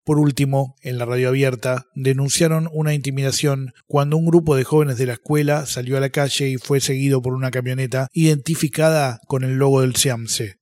Por último, en la radio abierta, denunciaron una intimidación cuando un grupo de jóvenes de la escuela salió a la calle y fue seguido por una camioneta identificada con el logo del SEAMSE.